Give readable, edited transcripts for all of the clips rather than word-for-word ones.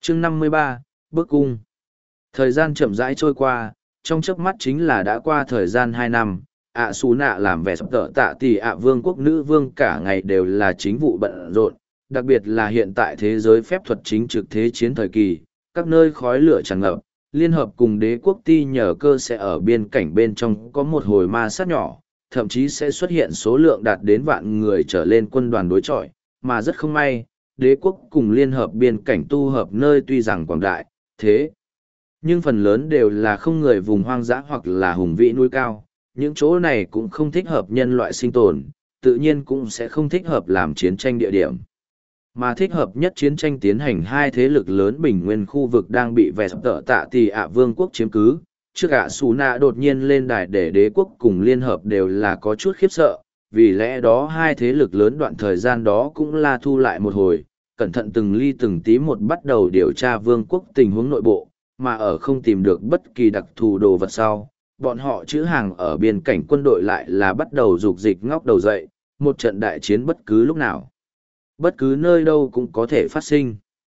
chương 53, Bức cung. Thời gian chậm rãi trôi qua, trong chớp mắt chính là đã qua thời gian 2 năm, Xú nạ làm vẻ sập tợ tạ tỷ vương quốc nữ vương cả ngày đều là chính vụ bận rộn, đặc biệt là hiện tại thế giới phép thuật chính trực thế chiến thời kỳ, các nơi khói lửa tràn ngập, liên hợp cùng đế quốc ti nhờ cơ sẽ ở biên cảnh bên trong có một hồi ma sát nhỏ, thậm chí sẽ xuất hiện số lượng đạt đến vạn người trở lên quân đoàn đối chọi, mà rất không may, đế quốc cùng liên hợp biên cảnh tu hợp nơi tuy rằng quảng đại, thế nhưng phần lớn đều là không người vùng hoang dã hoặc là hùng vĩ núi cao, những chỗ này cũng không thích hợp nhân loại sinh tồn, tự nhiên cũng sẽ không thích hợp làm chiến tranh địa điểm. Mà thích hợp nhất chiến tranh tiến hành hai thế lực lớn bình nguyên khu vực đang bị vẻ tợ tạ tỷ vương quốc chiếm cứ. Trước Xú nạ đột nhiên lên đài để đế quốc cùng liên hợp đều là có chút khiếp sợ, vì lẽ đó hai thế lực lớn đoạn thời gian đó cũng là thu lại một hồi, cẩn thận từng ly từng tí một bắt đầu điều tra vương quốc tình huống nội bộ, mà ở không tìm được bất kỳ đặc thù đồ vật sau, bọn họ trữ hàng ở biên cảnh quân đội lại là bắt đầu dục dịch ngóc đầu dậy, một trận đại chiến bất cứ lúc nào, bất cứ nơi đâu cũng có thể phát sinh.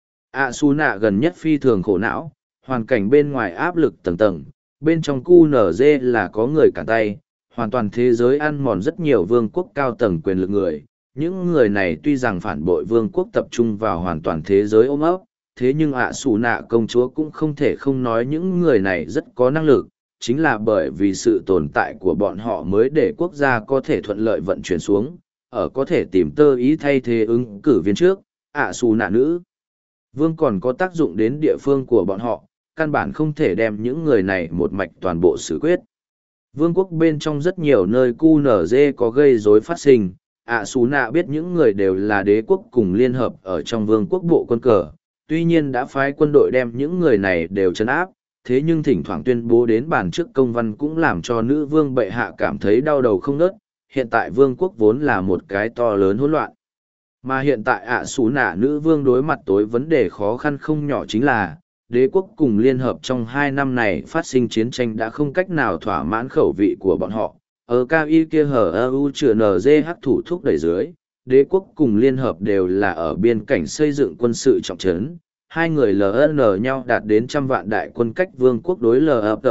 Xú nạ gần nhất phi thường khổ não, hoàn cảnh bên ngoài áp lực tầng tầng, bên trong QNZ là có người cản tay, hoàn toàn thế giới ăn mòn rất nhiều vương quốc cao tầng quyền lực người. Những người này tuy rằng phản bội vương quốc tập trung vào hoàn toàn thế giới ôm ấp, thế nhưng Xú nạ công chúa cũng không thể không nói những người này rất có năng lực, chính là bởi vì sự tồn tại của bọn họ mới để quốc gia có thể thuận lợi vận chuyển xuống, ở có thể tìm tơ ý thay thế ứng cử viên trước, Xú nạ nữ vương còn có tác dụng đến địa phương của bọn họ, căn bản không thể đem những người này một mạch toàn bộ xử quyết. Vương quốc bên trong rất nhiều nơi QNZ có gây rối phát sinh, Xú nạ biết những người đều là đế quốc cùng liên hợp ở trong vương quốc bộ quân cờ, tuy nhiên đã phái quân đội đem những người này đều trấn áp, thế nhưng thỉnh thoảng tuyên bố đến bàn trước công văn cũng làm cho nữ vương bệ hạ cảm thấy đau đầu không nớt. Hiện tại vương quốc vốn là một cái to lớn hỗn loạn. Mà hiện tại Xú nạ nữ vương đối mặt tối vấn đề khó khăn không nhỏ chính là, đế quốc cùng liên hợp trong 2 năm này phát sinh chiến tranh đã không cách nào thỏa mãn khẩu vị của bọn họ. Ở cao y kia chữa NG thủ thúc đẩy dưới, đế quốc cùng liên hợp đều là ở biên cảnh xây dựng quân sự trọng trấn. Hai người LN nhau đạt đến 100 vạn đại quân cách vương quốc đối LN,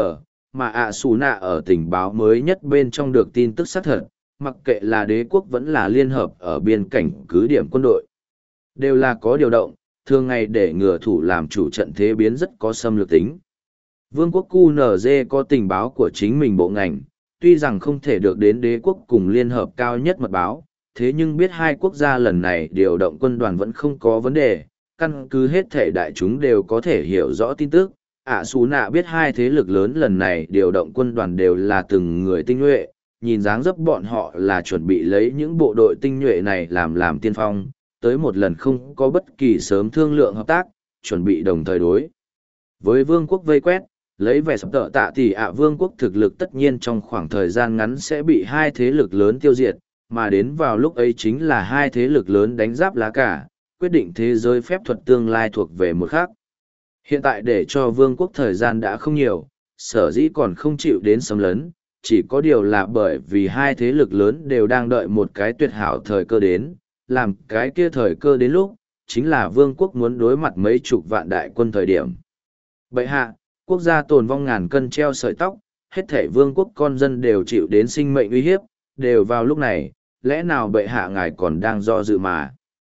mà Xú nạ ở tình báo mới nhất bên trong được tin tức xác thật, mặc kệ là đế quốc vẫn là liên hợp ở biên cảnh cứ điểm quân đội, đều là có điều động, thường ngày để ngừa thủ làm chủ trận thế biến rất có xâm lược tính. Vương quốc QNZ có tình báo của chính mình bộ ngành, tuy rằng không thể được đến đế quốc cùng liên hợp cao nhất mật báo, thế nhưng biết hai quốc gia lần này điều động quân đoàn vẫn không có vấn đề, căn cứ hết thể đại chúng đều có thể hiểu rõ tin tức. Xú nạ biết hai thế lực lớn lần này điều động quân đoàn đều là từng người tinh nhuệ, nhìn dáng dấp bọn họ là chuẩn bị lấy những bộ đội tinh nhuệ này làm tiên phong, tới một lần không có bất kỳ sớm thương lượng hợp tác, chuẩn bị đồng thời đối với vương quốc vây quét, lấy vẻ sập tợ tạ thì vương quốc thực lực tất nhiên trong khoảng thời gian ngắn sẽ bị hai thế lực lớn tiêu diệt, mà đến vào lúc ấy chính là hai thế lực lớn đánh giáp lá cả, quyết định thế giới phép thuật tương lai thuộc về một khác. Hiện tại để cho vương quốc thời gian đã không nhiều, sở dĩ còn không chịu đến xâm lấn, chỉ có điều là bởi vì hai thế lực lớn đều đang đợi một cái tuyệt hảo thời cơ đến, làm cái kia thời cơ đến lúc, chính là vương quốc muốn đối mặt mấy chục vạn đại quân thời điểm. Bệ hạ, quốc gia tồn vong ngàn cân treo sợi tóc, hết thể vương quốc con dân đều chịu đến sinh mệnh uy hiếp, đều vào lúc này, lẽ nào bệ hạ ngài còn đang do dự mà.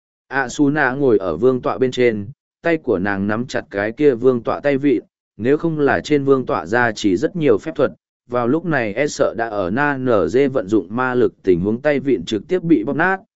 Xú nạ ngồi ở vương tọa bên trên, tay của nàng nắm chặt cái kia vương tọa tay vịn, nếu không là trên vương tọa ra chỉ rất nhiều phép thuật, vào lúc này e sợ đã ở NG vận dụng ma lực tình huống tay vịn trực tiếp bị bóp nát.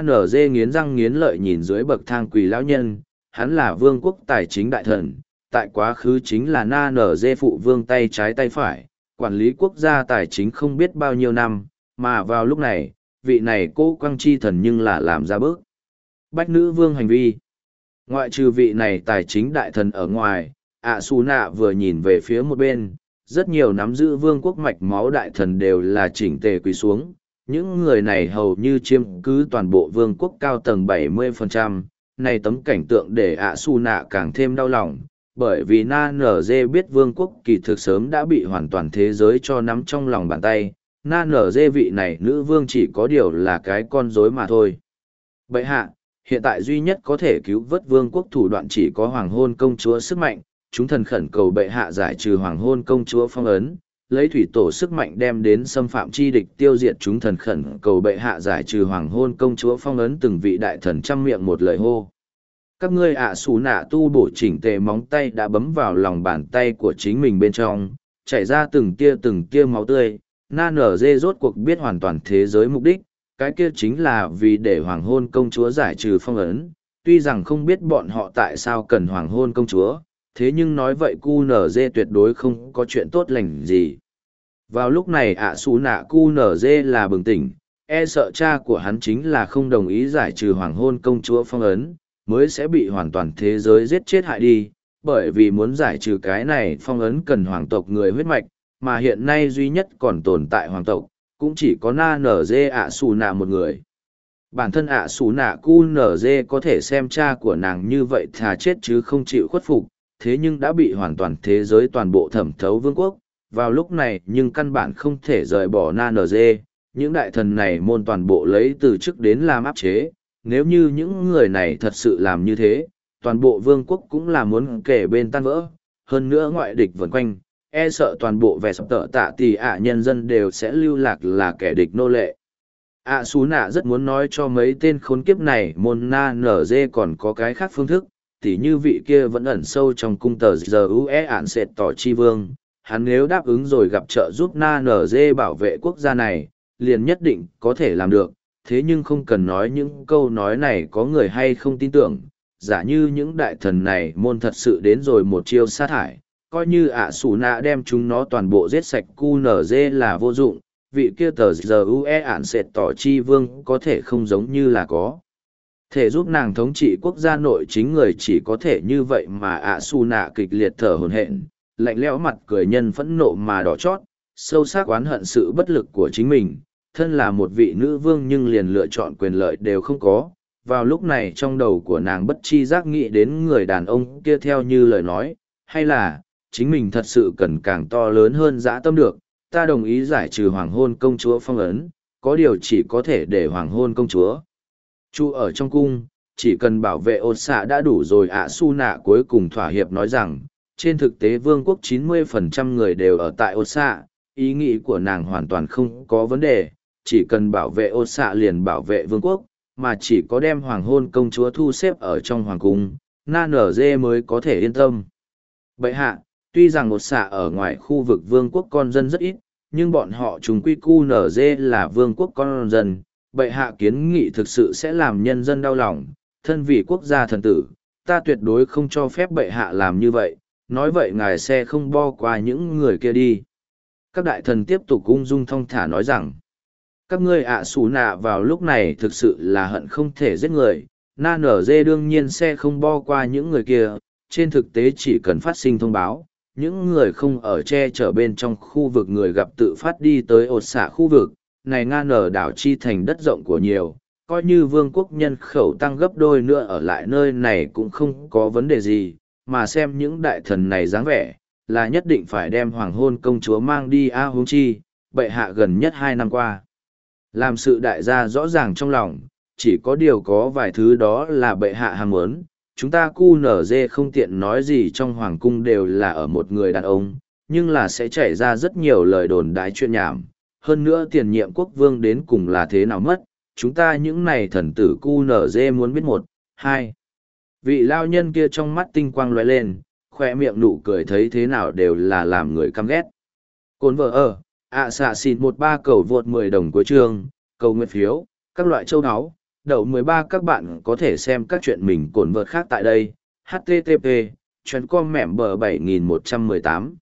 NG nghiến răng nghiến lợi nhìn dưới bậc thang quỳ lão nhân, hắn là vương quốc tài chính đại thần, tại quá khứ chính là NG phụ vương tay trái tay phải, quản lý quốc gia tài chính không biết bao nhiêu năm, mà vào lúc này, vị này cố quang chi thần nhưng là làm ra bước bách nữ vương hành vi. Ngoại trừ vị này tài chính đại thần ở ngoài, Xú nạ vừa nhìn về phía một bên, rất nhiều nắm giữ vương quốc mạch máu đại thần đều là chỉnh tề quỳ xuống. Những người này hầu như chiếm cứ toàn bộ vương quốc cao tầng 70%, này tấm cảnh tượng để Xú nạ càng thêm đau lòng, bởi vì NG biết vương quốc kỳ thực sớm đã bị hoàn toàn thế giới cho nắm trong lòng bàn tay, NG vị này nữ vương chỉ có điều là cái con rối mà thôi. Bệ hạ, hiện tại duy nhất có thể cứu vớt vương quốc thủ đoạn chỉ có hoàng hôn công chúa sức mạnh, chúng thần khẩn cầu bệ hạ giải trừ hoàng hôn công chúa phong ấn, lấy thủy tổ sức mạnh đem đến xâm phạm chi địch tiêu diệt chúng thần khẩn cầu bệ hạ giải trừ hoàng hôn công chúa phong ấn từng vị đại thần trăm miệng một lời hô. Các ngươi ạ xù nạ tu bổ chỉnh tề móng tay đã bấm vào lòng bàn tay của chính mình bên trong, chảy ra từng tia máu tươi, na nở dê rốt cuộc biết hoàn toàn thế giới mục đích, cái kia chính là vì để hoàng hôn công chúa giải trừ phong ấn, tuy rằng không biết bọn họ tại sao cần hoàng hôn công chúa, thế nhưng nói vậy cu nở dê tuyệt đối không có chuyện tốt lành gì. Vào lúc này ạ xù nạ cu nở dê là bừng tỉnh, e sợ cha của hắn chính là không đồng ý giải trừ hoàng hôn công chúa phong ấn, mới sẽ bị hoàn toàn thế giới giết chết hại đi, bởi vì muốn giải trừ cái này phong ấn cần hoàng tộc người huyết mạch, mà hiện nay duy nhất còn tồn tại hoàng tộc, cũng chỉ có na nở dê ạ xù nạ một người. Bản thân ạ xù nạ cu nở dê có thể xem cha của nàng như vậy thà chết chứ không chịu khuất phục, thế nhưng đã bị hoàn toàn thế giới toàn bộ thẩm thấu vương quốc, vào lúc này nhưng căn bản không thể rời bỏ na nở dê, những đại thần này môn toàn bộ lấy từ chức đến làm áp chế, nếu như những người này thật sự làm như thế, toàn bộ vương quốc cũng là muốn kể bên tan vỡ, hơn nữa ngoại địch vần quanh, e sợ toàn bộ vẻ sập tợ tạ tỷ ạ nhân dân đều sẽ lưu lạc là kẻ địch nô lệ. ạ xú nạ rất muốn nói cho mấy tên khốn kiếp này môn na nở dê còn có cái khác phương thức, tỉ như vị kia vẫn ẩn sâu trong cung tờ giờ ue ạn sệt tỏ chi vương, hắn nếu đáp ứng rồi gặp trợ giúp na nở dê bảo vệ quốc gia này, liền nhất định có thể làm được, thế nhưng không cần nói những câu nói này có người hay không tin tưởng, giả như những đại thần này môn thật sự đến rồi một chiêu sát hại, coi như ạ xù nạ đem chúng nó toàn bộ giết sạch cu nở dê là vô dụng, vị kia tờ giờ ue ạn sệt tỏ chi vương có thể không giống như là có thể giúp nàng thống trị quốc gia nội chính người chỉ có thể như vậy mà ạ xù nạ kịch liệt thở hổn hển, lạnh lẽo mặt cười nhân phẫn nộ mà đỏ chót, sâu sắc oán hận sự bất lực của chính mình, thân là một vị nữ vương nhưng liền lựa chọn quyền lợi đều không có. Vào lúc này trong đầu của nàng bất chi giác nghĩ đến người đàn ông kia theo như lời nói, hay là, chính mình thật sự cần càng to lớn hơn dã tâm được, ta đồng ý giải trừ hoàng hôn công chúa phong ấn, có điều chỉ có thể để hoàng hôn công chúa chu ở trong cung, chỉ cần bảo vệ ột xạ đã đủ rồi ạ su nạ cuối cùng thỏa hiệp nói rằng, trên thực tế vương quốc 90% người đều ở tại ột xạ, ý nghĩ của nàng hoàn toàn không có vấn đề, chỉ cần bảo vệ ột xạ liền bảo vệ vương quốc, mà chỉ có đem hoàng hôn công chúa thu xếp ở trong hoàng cung, na nở dê mới có thể yên tâm. Bệ hạ, tuy rằng ột xạ ở ngoài khu vực vương quốc con dân rất ít, nhưng bọn họ chúng quy cu nở dê là vương quốc con dân, bệ hạ kiến nghị thực sự sẽ làm nhân dân đau lòng, thân vì quốc gia thần tử, ta tuyệt đối không cho phép bệ hạ làm như vậy, nói vậy ngài sẽ không bo qua những người kia đi. Các đại thần tiếp tục ung dung thong thả nói rằng, các ngươi ạ xù nạ vào lúc này thực sự là hận không thể giết người, na nở dê đương nhiên sẽ không bo qua những người kia, trên thực tế chỉ cần phát sinh thông báo, những người không ở che chở bên trong khu vực người gặp tự phát đi tới ột xạ khu vực, này nga nở đảo chi thành đất rộng của nhiều, coi như vương quốc nhân khẩu tăng gấp đôi nữa ở lại nơi này cũng không có vấn đề gì, mà xem những đại thần này dáng vẻ, là nhất định phải đem hoàng hôn công chúa mang đi huống chi, bệ hạ gần nhất 2 năm qua. Làm sự đại gia rõ ràng trong lòng, chỉ có điều có vài thứ đó là bệ hạ ham muốn, chúng ta cu nở dê không tiện nói gì trong hoàng cung đều là ở một người đàn ông, nhưng là sẽ chảy ra rất nhiều lời đồn đái chuyện nhảm, hơn nữa tiền nhiệm quốc vương đến cùng là thế nào mất, chúng ta những này thần tử cu nở dê muốn biết một, hai. Vị lao nhân kia trong mắt tinh quang lóe lên, khoe miệng nụ cười thấy thế nào đều là làm người căm ghét. Cồn vợ ở, xạ xịt 13 cầu vượt 10 đồng của chương, cầu nguyện phiếu, các loại châu áo, đậu 13 các bạn có thể xem các chuyện mình cồn vợt khác tại đây, http, chuyến com mẻm bờ 7118.